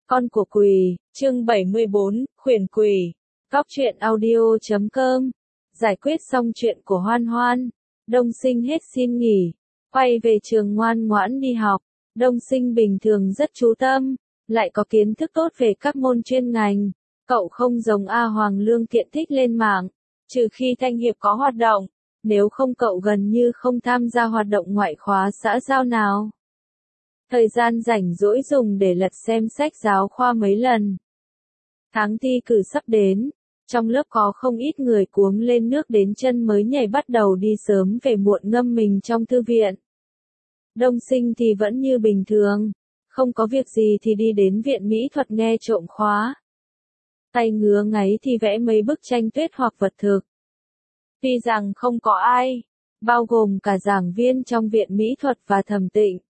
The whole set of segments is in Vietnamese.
Con của Quỳ, chương 74, Khuyển Quỳ. Góc truyện audio.com. Giải quyết xong chuyện của Hoan Hoan. Đông Sinh hết xin nghỉ. Quay về trường ngoan ngoãn đi học. Đông Sinh bình thường rất chú tâm, lại có kiến thức tốt về các môn chuyên ngành. Cậu không giống A Hoàng Lương Kiện thích lên mạng, trừ khi Thanh Hiệp có hoạt động. Nếu không cậu gần như không tham gia hoạt động ngoại khóa xã giao nào. Thời gian rảnh rỗi dùng để lật xem sách giáo khoa mấy lần. Tháng thi cử sắp đến, trong lớp có không ít người cuống lên nước đến chân mới nhảy bắt đầu đi sớm về muộn ngâm mình trong thư viện. Đông Sinh thì vẫn như bình thường, không có việc gì thì đi đến viện mỹ thuật nghe trộm khóa. Tay ngứa ngáy thì vẽ mấy bức tranh tuyết hoặc vật thực. Tuy rằng không có ai, bao gồm cả giảng viên trong viện mỹ thuật và Thẩm Tịnh,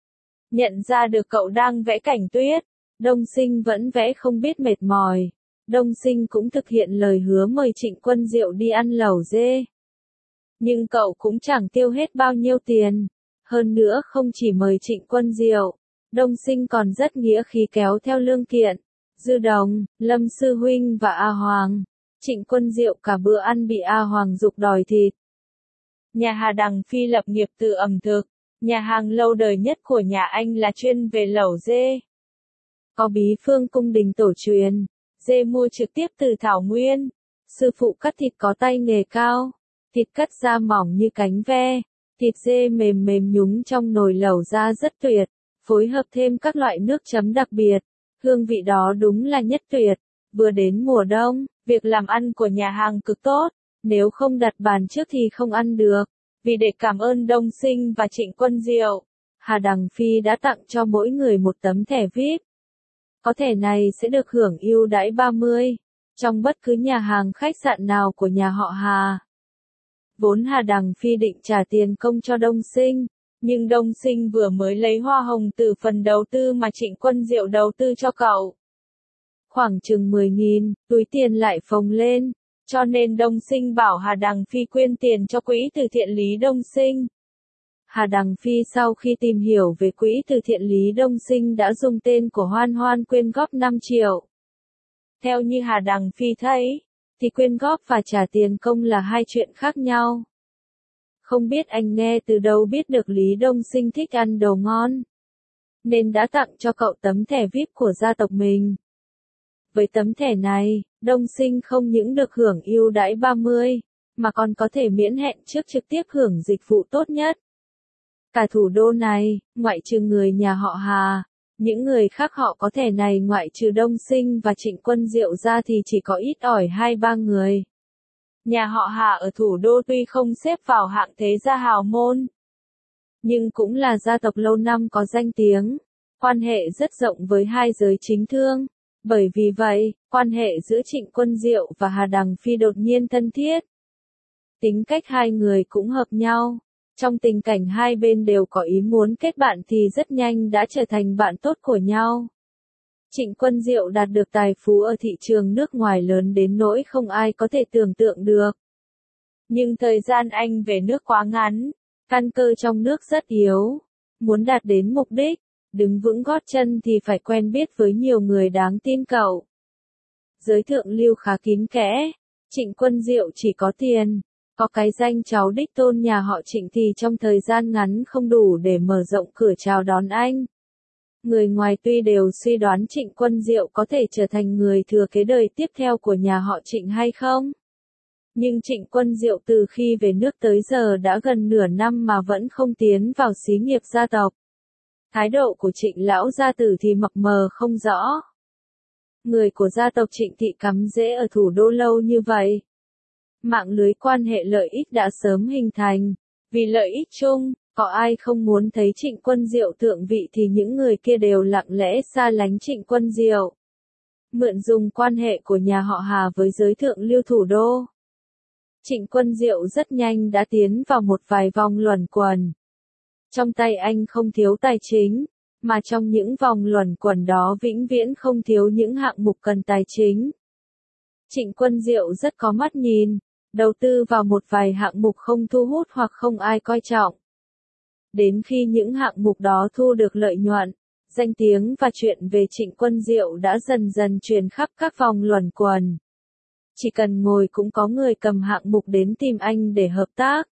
nhận ra được cậu đang vẽ cảnh tuyết, Đông Sinh vẫn vẽ không biết mệt mỏi. Đông Sinh cũng thực hiện lời hứa mời Trịnh Quân Diệu đi ăn lẩu dê. Nhưng cậu cũng chẳng tiêu hết bao nhiêu tiền. Hơn nữa không chỉ mời Trịnh Quân Diệu, Đông Sinh còn rất nghĩa khí kéo theo Lương Kiện, Dư Đồng, Lâm Sư Huynh và A Hoàng. Trịnh Quân Diệu cả bữa ăn bị A Hoàng giục đòi thịt. Nhà Hà Đằng Phi lập nghiệp từ ẩm thực. Nhà hàng lâu đời nhất của nhà anh là chuyên về lẩu dê. Có bí phương cung đình tổ truyền, dê mua trực tiếp từ Thảo Nguyên. Sư phụ cắt thịt có tay nghề cao, thịt cắt ra mỏng như cánh ve, thịt dê mềm mềm nhúng trong nồi lẩu ra rất tuyệt, phối hợp thêm các loại nước chấm đặc biệt, hương vị đó đúng là nhất tuyệt. Vừa đến mùa đông, việc làm ăn của nhà hàng cực tốt, nếu không đặt bàn trước thì không ăn được. Vì để cảm ơn Đông Sinh và Trịnh Quân Diệu, Hà Đằng Phi đã tặng cho mỗi người một tấm thẻ VIP. Có thẻ này sẽ được hưởng ưu đãi 30, trong bất cứ nhà hàng khách sạn nào của nhà họ Hà. Vốn Hà Đằng Phi định trả tiền công cho Đông Sinh, nhưng Đông Sinh vừa mới lấy hoa hồng từ phần đầu tư mà Trịnh Quân Diệu đầu tư cho cậu. Khoảng chừng 10.000, túi tiền lại phồng lên. Cho nên Đông Sinh bảo Hà Đằng Phi quyên tiền cho quỹ từ thiện Lý Đông Sinh. Hà Đằng Phi sau khi tìm hiểu về quỹ từ thiện Lý Đông Sinh đã dùng tên của Hoan Hoan quyên góp 5 triệu. Theo như Hà Đằng Phi thấy, thì quyên góp và trả tiền công là hai chuyện khác nhau. Không biết anh nghe từ đâu biết được Lý Đông Sinh thích ăn đồ ngon, nên đã tặng cho cậu tấm thẻ VIP của gia tộc mình. Với tấm thẻ này, Đông Sinh không những được hưởng ưu đãi 30, mà còn có thể miễn hẹn trước trực tiếp hưởng dịch vụ tốt nhất. Cả thủ đô này, ngoại trừ người nhà họ Hà, những người khác họ có thẻ này ngoại trừ Đông Sinh và Trịnh Quân Diệu ra thì chỉ có ít ỏi 2-3 người. Nhà họ Hà ở thủ đô tuy không xếp vào hạng thế gia hào môn, nhưng cũng là gia tộc lâu năm có danh tiếng, quan hệ rất rộng với hai giới chính thương. Bởi vì vậy, quan hệ giữa Trịnh Quân Diệu và Hà Đằng Phi đột nhiên thân thiết. Tính cách hai người cũng hợp nhau. Trong tình cảnh hai bên đều có ý muốn kết bạn thì rất nhanh đã trở thành bạn tốt của nhau. Trịnh Quân Diệu đạt được tài phú ở thị trường nước ngoài lớn đến nỗi không ai có thể tưởng tượng được. Nhưng thời gian anh về nước quá ngắn, căn cơ trong nước rất yếu. Muốn đạt đến mục đích, đứng vững gót chân thì phải quen biết với nhiều người đáng tin cậu. Giới thượng lưu khá kín kẽ, Trịnh Quân Diệu chỉ có tiền, có cái danh cháu đích tôn nhà họ Trịnh thì trong thời gian ngắn không đủ để mở rộng cửa chào đón anh. Người ngoài tuy đều suy đoán Trịnh Quân Diệu có thể trở thành người thừa kế đời tiếp theo của nhà họ Trịnh hay không. Nhưng Trịnh Quân Diệu từ khi về nước tới giờ đã gần nửa năm mà vẫn không tiến vào xí nghiệp gia tộc. Thái độ của Trịnh lão gia tử thì mập mờ không rõ. Người của gia tộc Trịnh thị cắm rễ ở thủ đô lâu như vậy. Mạng lưới quan hệ lợi ích đã sớm hình thành. Vì lợi ích chung, có ai không muốn thấy Trịnh Quân Diệu thượng vị thì những người kia đều lặng lẽ xa lánh Trịnh Quân Diệu. Mượn dùng quan hệ của nhà họ Hà với giới thượng lưu thủ đô, Trịnh Quân Diệu rất nhanh đã tiến vào một vài vòng luẩn quẩn. Trong tay anh không thiếu tài chính, mà trong những vòng luẩn quẩn đó vĩnh viễn không thiếu những hạng mục cần tài chính. Trịnh Quân Diệu rất có mắt nhìn, đầu tư vào một vài hạng mục không thu hút hoặc không ai coi trọng. Đến khi những hạng mục đó thu được lợi nhuận, Danh tiếng và chuyện về Trịnh Quân Diệu đã dần dần truyền khắp các vòng luẩn quẩn. Chỉ cần ngồi cũng có người cầm hạng mục đến tìm anh để hợp tác.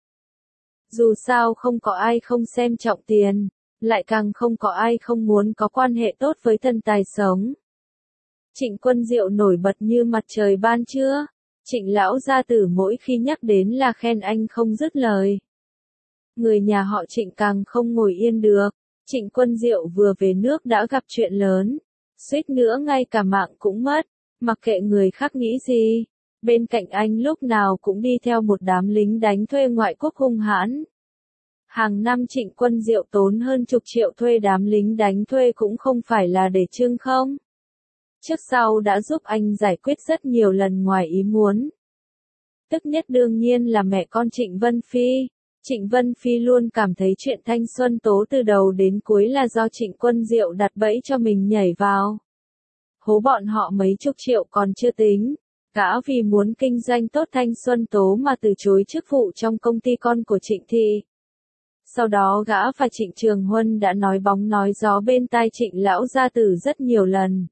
Dù sao không có ai không xem trọng tiền, lại càng không có ai không muốn có quan hệ tốt với thần tài sống. Trịnh Quân Diệu nổi bật như mặt trời ban trưa, Trịnh lão gia tử mỗi khi nhắc đến là khen anh không dứt lời. Người nhà họ Trịnh càng không ngồi yên được, Trịnh Quân Diệu vừa về nước đã gặp chuyện lớn, suýt nữa ngay cả mạng cũng mất, mặc kệ người khác nghĩ gì. Bên cạnh anh lúc nào cũng đi theo một đám lính đánh thuê ngoại quốc hung hãn. Hàng năm Trịnh Quân Diệu tốn hơn chục triệu thuê đám lính đánh thuê cũng không phải là để trưng không. Trước sau đã giúp anh giải quyết rất nhiều lần ngoài ý muốn. Tức nhất đương nhiên là mẹ con Trịnh Vân Phi. Trịnh Vân Phi luôn cảm thấy chuyện Thanh Xuân Tố từ đầu đến cuối là do Trịnh Quân Diệu đặt bẫy cho mình nhảy vào. Hố bọn họ mấy chục triệu còn chưa tính. Gã vì muốn kinh doanh tốt Thanh Xuân Tố mà từ chối chức vụ trong công ty con của Trịnh Thị. Sau đó gã và Trịnh Trường Huân đã nói bóng nói gió bên tai Trịnh lão gia tử rất nhiều lần.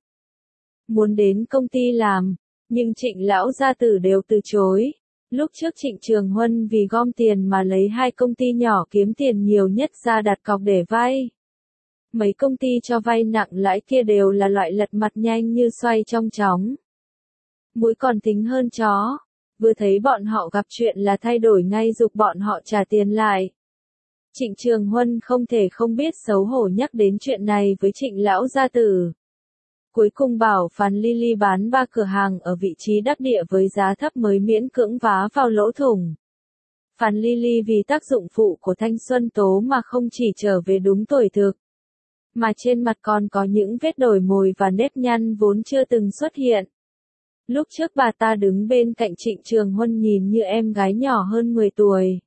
Muốn đến công ty làm, nhưng Trịnh lão gia tử đều từ chối. Lúc trước Trịnh Trường Huân vì gom tiền mà lấy 2 công ty nhỏ kiếm tiền nhiều nhất ra đặt cọc để vay. Mấy công ty cho vay nặng lãi kia đều là loại lật mặt nhanh như xoay trong chóng. Mũi còn tính hơn chó, vừa thấy bọn họ gặp chuyện là thay đổi ngay giục bọn họ trả tiền lại. Trịnh Trường Huân không thể không biết xấu hổ nhắc đến chuyện này với Trịnh lão gia tử. Cuối cùng bảo Phan Lily bán 3 cửa hàng ở vị trí đắc địa với giá thấp mới miễn cưỡng vá vào lỗ thủng. Phan Lily vì tác dụng phụ của Thanh Xuân Tố mà không chỉ trở về đúng tuổi thực, mà trên mặt còn có những vết đổi mồi và nếp nhăn vốn chưa từng xuất hiện. Lúc trước bà ta đứng bên cạnh Trịnh Trường Huân nhìn như em gái nhỏ hơn 10 tuổi.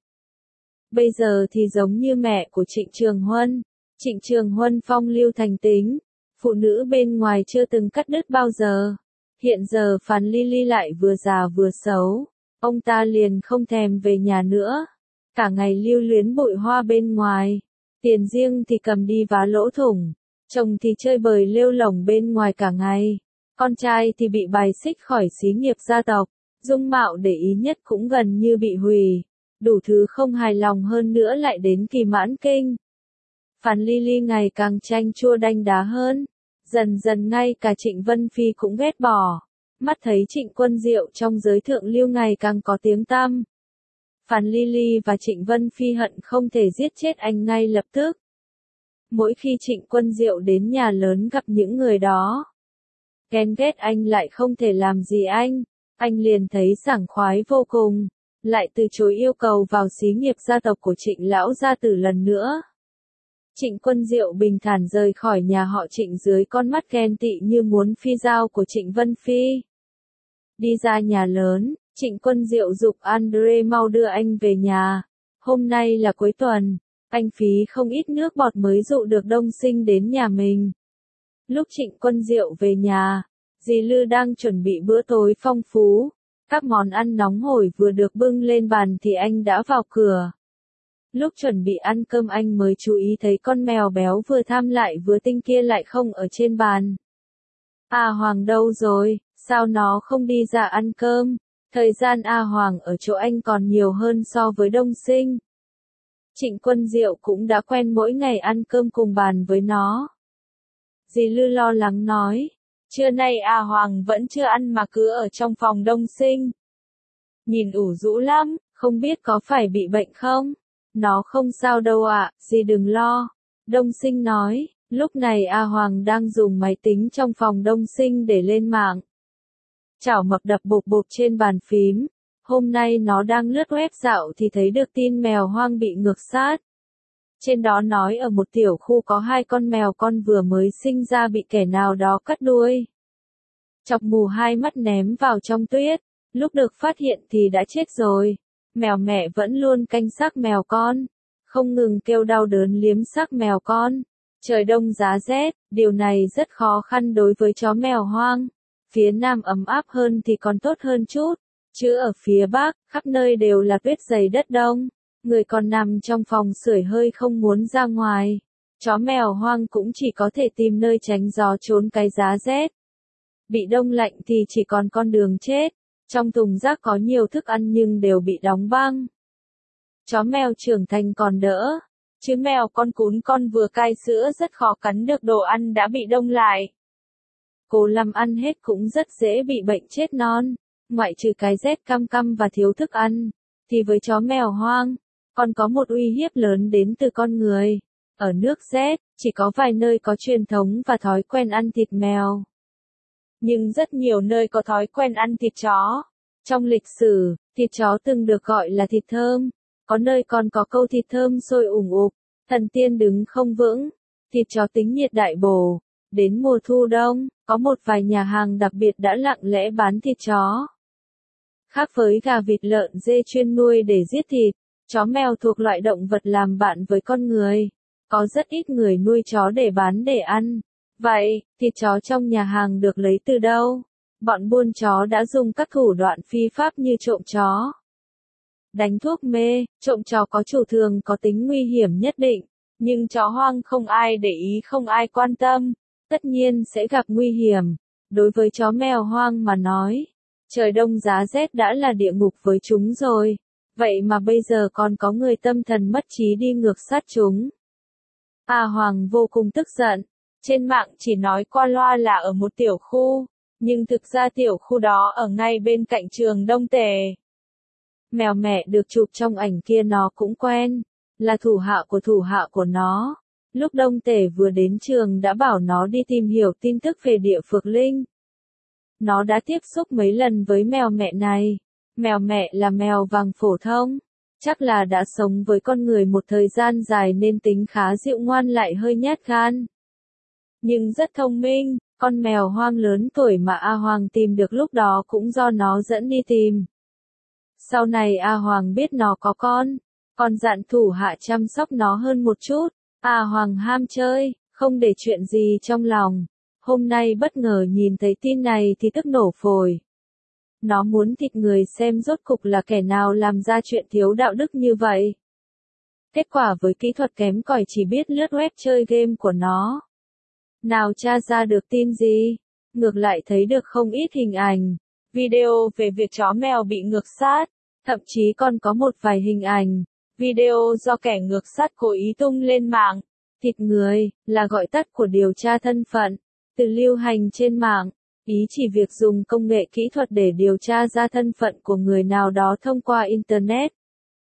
Bây giờ thì giống như mẹ của Trịnh Trường Huân. Trịnh Trường Huân phong lưu thành tính, phụ nữ bên ngoài chưa từng cắt đứt bao giờ. Hiện giờ Phan Lily lại vừa già vừa xấu, ông ta liền không thèm về nhà nữa. Cả ngày lưu luyến bụi hoa bên ngoài, tiền riêng thì cầm đi vá lỗ thủng, chồng thì chơi bời lêu lổng bên ngoài cả ngày. Con trai thì bị bài xích khỏi xí nghiệp gia tộc, dung mạo để ý nhất cũng gần như bị hủy, đủ thứ không hài lòng hơn nữa lại đến kỳ mãn kinh. Phan Lily ngày càng chanh chua đanh đá hơn, dần dần ngay cả Trịnh Vân Phi cũng ghét bỏ, mắt thấy Trịnh Quân Diệu trong giới thượng lưu ngày càng có tiếng tăm. Phan Lily và Trịnh Vân Phi hận không thể giết chết anh ngay lập tức. Mỗi khi Trịnh Quân Diệu đến nhà lớn gặp những người đó, ghen ghét anh lại không thể làm gì anh liền thấy sảng khoái vô cùng, lại từ chối yêu cầu vào xí nghiệp gia tộc của Trịnh lão gia tử lần nữa. Trịnh Quân Diệu bình thản rời khỏi nhà họ Trịnh dưới con mắt ghen tị như muốn phi dao của Trịnh Vân Phi. Đi ra nhà lớn, Trịnh Quân Diệu giục Andre mau đưa anh về nhà. Hôm nay là cuối tuần, anh phí không ít nước bọt mới dụ được Đông Sinh đến nhà mình. Lúc Trịnh Quân Diệu về nhà, dì Lư đang chuẩn bị bữa tối phong phú. Các món ăn nóng hổi vừa được bưng lên bàn thì anh đã vào cửa. Lúc chuẩn bị ăn cơm anh mới chú ý thấy con mèo béo vừa tham lại vừa tinh kia lại không ở trên bàn. A Hoàng đâu rồi, sao nó không đi ra ăn cơm? Thời gian A Hoàng ở chỗ anh còn nhiều hơn so với Đông Sinh. Trịnh Quân Diệu cũng đã quen mỗi ngày ăn cơm cùng bàn với nó. Dì Lư lo lắng nói, trưa nay A Hoàng vẫn chưa ăn mà cứ ở trong phòng Đông Sinh. Nhìn ủ rũ lắm, không biết có phải bị bệnh không? Nó không sao đâu ạ, dì đừng lo. Đông Sinh nói, lúc này A Hoàng đang dùng máy tính trong phòng Đông Sinh để lên mạng. Chảo mập đập bộp bộp trên bàn phím. Hôm nay nó đang lướt web dạo thì thấy được tin mèo hoang bị ngược sát. Trên đó nói ở một tiểu khu có 2 con mèo con vừa mới sinh ra bị kẻ nào đó cắt đuôi. Chọc mù 2 mắt ném vào trong tuyết. Lúc được phát hiện thì đã chết rồi. Mèo mẹ vẫn luôn canh xác mèo con, không ngừng kêu đau đớn liếm xác mèo con. Trời đông giá rét, điều này rất khó khăn đối với chó mèo hoang. Phía Nam ấm áp hơn thì còn tốt hơn chút, chứ ở phía Bắc, khắp nơi đều là tuyết dày đất đông. Người còn nằm trong phòng sưởi hơi không muốn ra ngoài. Chó mèo hoang cũng chỉ có thể tìm nơi tránh gió trốn cái giá rét. Bị đông lạnh thì chỉ còn con đường chết. Trong thùng rác có nhiều thức ăn nhưng đều bị đóng băng. Chó mèo trưởng thành còn đỡ. Chứ mèo con cún con vừa cai sữa rất khó cắn được đồ ăn đã bị đông lại. Cố làm ăn hết cũng rất dễ bị bệnh chết non. Ngoại trừ cái rét căm căm và thiếu thức ăn, thì với chó mèo hoang, còn có một uy hiếp lớn đến từ con người. Ở nước rét, chỉ có vài nơi có truyền thống và thói quen ăn thịt mèo. Nhưng rất nhiều nơi có thói quen ăn thịt chó. Trong lịch sử, thịt chó từng được gọi là thịt thơm. Có nơi còn có câu thịt thơm sôi ủng ục, thần tiên đứng không vững. Thịt chó tính nhiệt đại bổ. Đến mùa thu đông, có một vài nhà hàng đặc biệt đã lặng lẽ bán thịt chó. Khác với gà vịt lợn dê chuyên nuôi để giết thịt, chó mèo thuộc loại động vật làm bạn với con người. Có rất ít người nuôi chó để bán để ăn. Vậy, thịt chó trong nhà hàng được lấy từ đâu? Bọn buôn chó đã dùng các thủ đoạn phi pháp như trộm chó, đánh thuốc mê. Trộm chó có chủ thường có tính nguy hiểm nhất định, nhưng chó hoang không ai để ý, không ai quan tâm, tất nhiên sẽ gặp nguy hiểm. Đối với chó mèo hoang mà nói, trời đông giá rét đã là địa ngục với chúng rồi, vậy mà bây giờ còn có người tâm thần mất trí đi ngược sát chúng. A Hoàng vô cùng tức giận. Trên mạng chỉ nói qua loa là ở một tiểu khu, nhưng thực ra tiểu khu đó ở ngay bên cạnh trường Đông Tề. Mèo mẹ được chụp trong ảnh kia nó cũng quen, là thủ hạ của nó. Lúc Đông Tề vừa đến trường đã bảo nó đi tìm hiểu tin tức về địa phược linh. Nó đã tiếp xúc mấy lần với mèo mẹ này. Mèo mẹ là mèo vàng phổ thông, chắc là đã sống với con người một thời gian dài nên tính khá dịu ngoan lại hơi nhát gan. Nhưng rất thông minh, con mèo hoang lớn tuổi mà A Hoàng tìm được lúc đó cũng do nó dẫn đi tìm. Sau này A Hoàng biết nó có con, còn dặn thủ hạ chăm sóc nó hơn một chút. A Hoàng ham chơi, không để chuyện gì trong lòng. Hôm nay bất ngờ nhìn thấy tin này thì tức nổ phổi. Nó muốn thịt người xem rốt cục là kẻ nào làm ra chuyện thiếu đạo đức như vậy. Kết quả với kỹ thuật kém cỏi chỉ biết lướt web chơi game của nó, nào tra ra được tin gì, ngược lại thấy được không ít hình ảnh, video về việc chó mèo bị ngược sát, thậm chí còn có một vài hình ảnh, video do kẻ ngược sát cố ý tung lên mạng. Thịt người, là gọi tắt của điều tra thân phận, từ lưu hành trên mạng, ý chỉ việc dùng công nghệ kỹ thuật để điều tra ra thân phận của người nào đó thông qua Internet.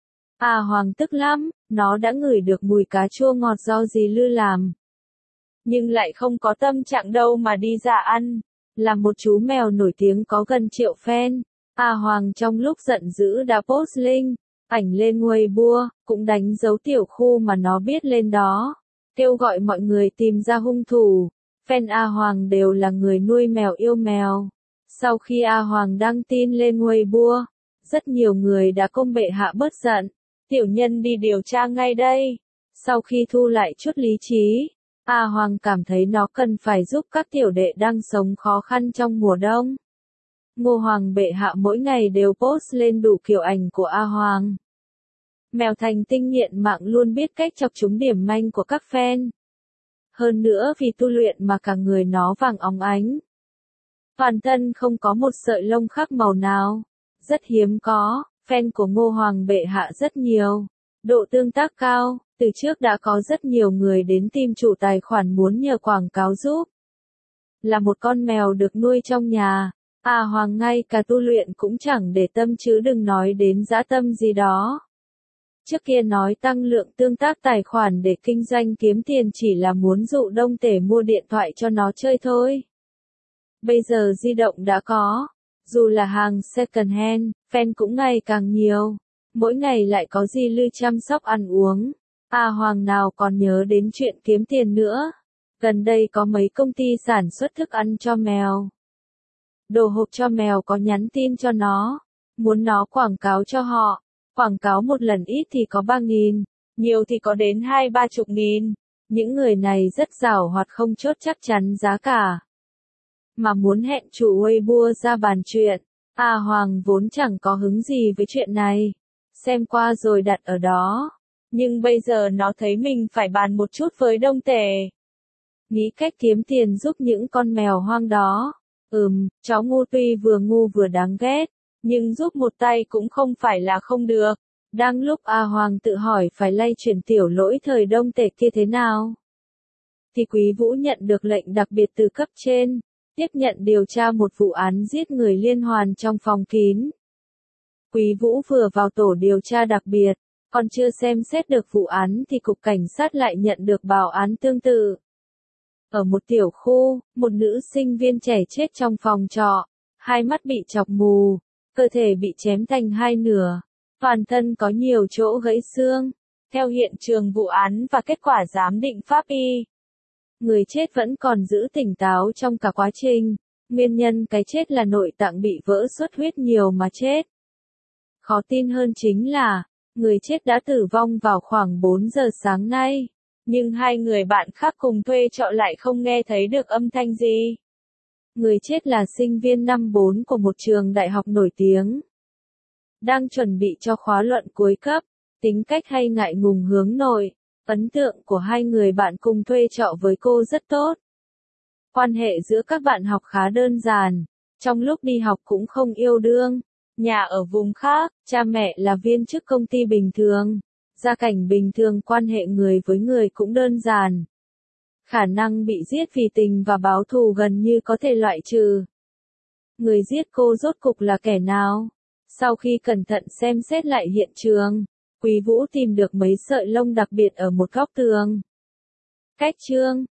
A Hoàng tức lắm, nó đã ngửi được mùi cá chua ngọt do dì Lư làm. Nhưng lại không có tâm trạng đâu mà đi giả ăn. Là một chú mèo nổi tiếng có gần 1 triệu fan, A Hoàng trong lúc giận dữ đã post link, ảnh lên Weibo, cũng đánh dấu tiểu khu mà nó biết lên đó, kêu gọi mọi người tìm ra hung thủ. Fan A Hoàng đều là người nuôi mèo yêu mèo. Sau khi A Hoàng đăng tin lên Weibo, rất nhiều người đã công bệ hạ bớt giận. Tiểu nhân đi điều tra ngay đây. Sau khi thu lại chút lý trí, A Hoàng cảm thấy nó cần phải giúp các tiểu đệ đang sống khó khăn trong mùa đông. Ngô Hoàng bệ hạ mỗi ngày đều post lên đủ kiểu ảnh của A Hoàng. Mèo thành tinh nghiện mạng luôn biết cách chọc trúng điểm manh của các fan. Hơn nữa vì tu luyện mà cả người nó vàng óng ánh. Toàn thân không có một sợi lông khác màu nào. Rất hiếm có, fan của Ngô Hoàng bệ hạ rất nhiều. Độ tương tác cao, từ trước đã có rất nhiều người đến tìm chủ tài khoản muốn nhờ quảng cáo giúp. Là một con mèo được nuôi trong nhà, A Hoàng ngay cả tu luyện cũng chẳng để tâm chứ đừng nói đến dã tâm gì đó. Trước kia nói tăng lượng tương tác tài khoản để kinh doanh kiếm tiền chỉ là muốn dụ Đông Tể mua điện thoại cho nó chơi thôi. Bây giờ di động đã có, dù là hàng second hand, fan cũng ngày càng nhiều. Mỗi ngày lại có Di Lư chăm sóc ăn uống. A Hoàng nào còn nhớ đến chuyện kiếm tiền nữa. Gần đây có mấy công ty sản xuất thức ăn cho mèo. Đồ hộp cho mèo có nhắn tin cho nó, muốn nó quảng cáo cho họ. Quảng cáo một lần ít thì có 3.000, nhiều thì có đến 20-30 nghìn. Những người này rất giàu hoặc không chốt chắc chắn giá cả. Mà muốn hẹn chủ Weibo ra bàn chuyện, A Hoàng vốn chẳng có hứng gì với chuyện này. Xem qua rồi đặt ở đó. Nhưng bây giờ nó thấy mình phải bàn một chút với Đông Tể. Nghĩ cách kiếm tiền giúp những con mèo hoang đó. Chó ngu tuy vừa ngu vừa đáng ghét, nhưng giúp một tay cũng không phải là không được. Đang lúc A Hoàng tự hỏi phải lay chuyển tiểu lỗi thời Đông Tể kia thế nào, thì Quý Vũ nhận được lệnh đặc biệt từ cấp trên, tiếp nhận điều tra một vụ án giết người liên hoàn trong phòng kín. Quý Vũ vừa vào tổ điều tra đặc biệt, còn chưa xem xét được vụ án thì cục cảnh sát lại nhận được báo án tương tự. Ở một tiểu khu, một nữ sinh viên trẻ chết trong phòng trọ, hai mắt bị chọc mù, cơ thể bị chém thành hai nửa, toàn thân có nhiều chỗ gãy xương. Theo hiện trường vụ án và kết quả giám định pháp y, người chết vẫn còn giữ tỉnh táo trong cả quá trình. Nguyên nhân cái chết là nội tạng bị vỡ xuất huyết nhiều mà chết. Khó tin hơn chính là, người chết đã tử vong vào khoảng 4 giờ sáng nay, nhưng hai người bạn khác cùng thuê trọ lại không nghe thấy được âm thanh gì. Người chết là sinh viên năm 4 của một trường đại học nổi tiếng. Đang chuẩn bị cho khóa luận cuối cấp, tính cách hay ngại ngùng hướng nội, ấn tượng của hai người bạn cùng thuê trọ với cô rất tốt. Quan hệ giữa các bạn học khá đơn giản, trong lúc đi học cũng không yêu đương. Nhà ở vùng khác, cha mẹ là viên chức công ty bình thường, gia cảnh bình thường, quan hệ người với người cũng đơn giản. Khả năng bị giết vì tình và báo thù gần như có thể loại trừ. Người giết cô rốt cục là kẻ nào? Sau khi cẩn thận xem xét lại hiện trường, Quý Vũ tìm được mấy sợi lông đặc biệt ở một góc tường. Cách chương